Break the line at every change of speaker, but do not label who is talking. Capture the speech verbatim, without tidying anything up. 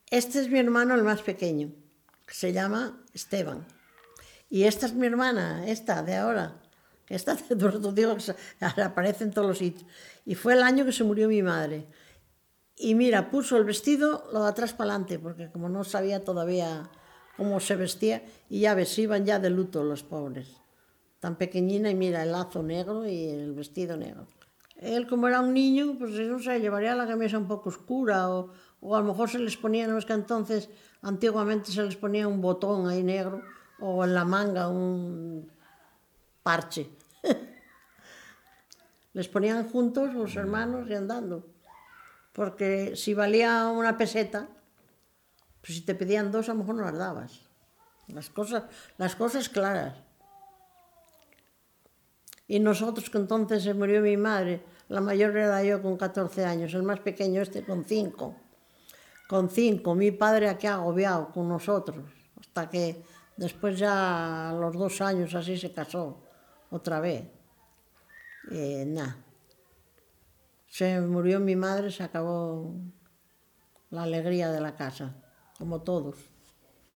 Este es mi hermano, el más pequeño, que se llama Esteban. Y esta es mi hermana, esta de ahora, que esta, digo, que aparece en todos los sitios. Y fue el año que se murió mi madre. Y mira, puso el vestido lo de atrás para adelante, porque como no sabía todavía cómo se vestía, y ya ves, iban ya de luto los pobres. Tan pequeñina y mira, el lazo negro y el vestido negro. Él, como era un niño, pues no sé, llevaría la camisa un poco oscura o, o a lo mejor se les ponía, no es que entonces, antiguamente se les ponía un botón ahí negro o en la manga un parche. Les ponían juntos los hermanos y andando. Porque si valía una peseta, pues si te pedían dos, a lo mejor no las dabas. Las cosas, las cosas claras. Y nosotros, que entonces se murió mi madre, la mayor era yo con catorce años, el más pequeño este con cinco. Con cinco, mi padre aquí agobiado con nosotros, hasta que después ya a los dos años así se casó otra vez. Y nada, se murió mi madre, se acabó la alegría de la casa, como todos.